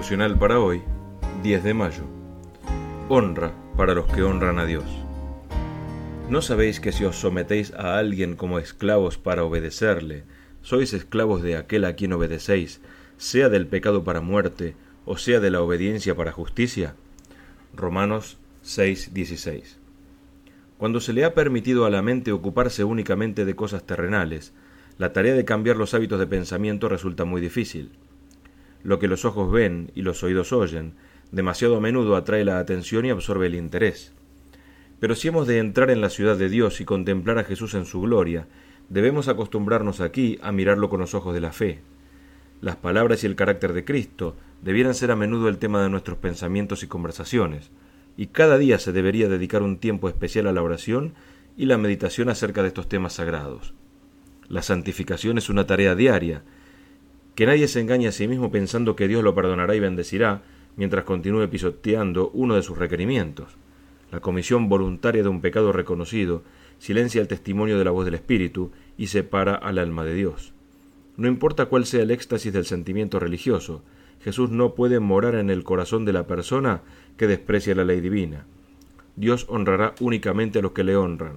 Devocional para hoy, 10 de mayo. Honra para los que honran a Dios. ¿No sabéis que si os sometéis a alguien como esclavos para obedecerle, sois esclavos de aquel a quien obedecéis, sea del pecado para muerte, o sea de la obediencia para justicia? Romanos 6:16. Cuando se le ha permitido a la mente ocuparse únicamente de cosas terrenales, la tarea de cambiar los hábitos de pensamiento resulta muy difícil. Lo que los ojos ven y los oídos oyen, demasiado a menudo atrae la atención y absorbe el interés. Pero si hemos de entrar en la ciudad de Dios y contemplar a Jesús en su gloria, debemos acostumbrarnos aquí a mirarlo con los ojos de la fe. Las palabras y el carácter de Cristo debieran ser a menudo el tema de nuestros pensamientos y conversaciones, y cada día se debería dedicar un tiempo especial a la oración y la meditación acerca de estos temas sagrados. La santificación es una tarea diaria. Que nadie se engañe a sí mismo pensando que Dios lo perdonará y bendecirá mientras continúe pisoteando uno de sus requerimientos. La comisión voluntaria de un pecado reconocido silencia el testimonio de la voz del Espíritu y separa al alma de Dios. No importa cuál sea el éxtasis del sentimiento religioso, Jesús no puede morar en el corazón de la persona que desprecia la ley divina. Dios honrará únicamente a los que le honran.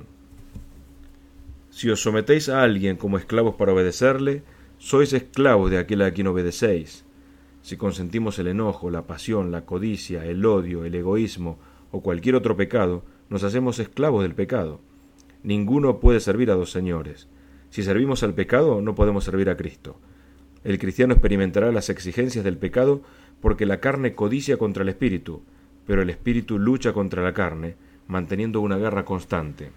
Si os sometéis a alguien como esclavos para obedecerle, sois esclavos de aquel a quien obedecéis. Si consentimos el enojo, la pasión, la codicia, el odio, el egoísmo o cualquier otro pecado, nos hacemos esclavos del pecado. Ninguno puede servir a dos señores. Si servimos al pecado, no podemos servir a Cristo. El cristiano experimentará las exigencias del pecado porque la carne codicia contra el espíritu, pero el espíritu lucha contra la carne, manteniendo una guerra constante.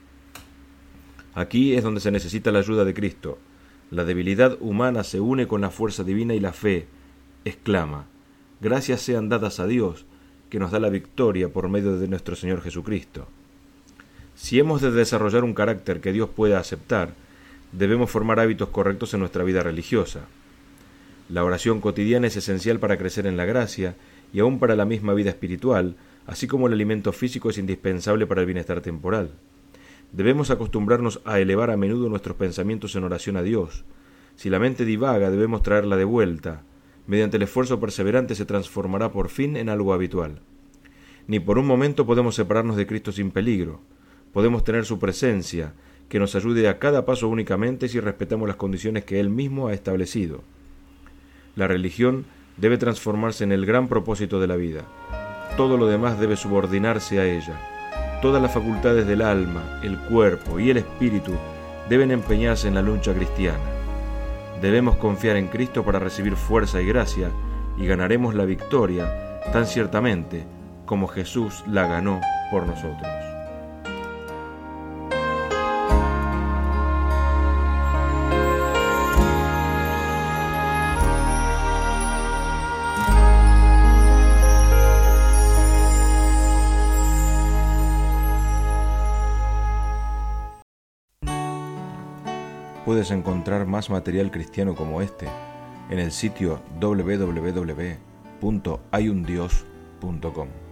Aquí es donde se necesita la ayuda de Cristo. La debilidad humana se une con la fuerza divina y la fe exclama: gracias sean dadas a Dios, que nos da la victoria por medio de nuestro Señor Jesucristo. Si hemos de desarrollar un carácter que Dios pueda aceptar, debemos formar hábitos correctos en nuestra vida religiosa. La oración cotidiana es esencial para crecer en la gracia y aún para la misma vida espiritual, así como el alimento físico es indispensable para el bienestar temporal. Debemos acostumbrarnos a elevar a menudo nuestros pensamientos en oración a Dios. Si la mente divaga, debemos traerla de vuelta. Mediante el esfuerzo perseverante se transformará por fin en algo habitual. Ni por un momento podemos separarnos de Cristo sin peligro. Podemos tener su presencia, que nos ayude a cada paso únicamente si respetamos las condiciones que Él mismo ha establecido. La religión debe transformarse en el gran propósito de la vida. Todo lo demás debe subordinarse a ella. Todas las facultades del alma, el cuerpo y el espíritu deben empeñarse en la lucha cristiana. Debemos confiar en Cristo para recibir fuerza y gracia, y ganaremos la victoria tan ciertamente como Jesús la ganó por nosotros. Puedes encontrar más material cristiano como este en el sitio www.hayundios.com.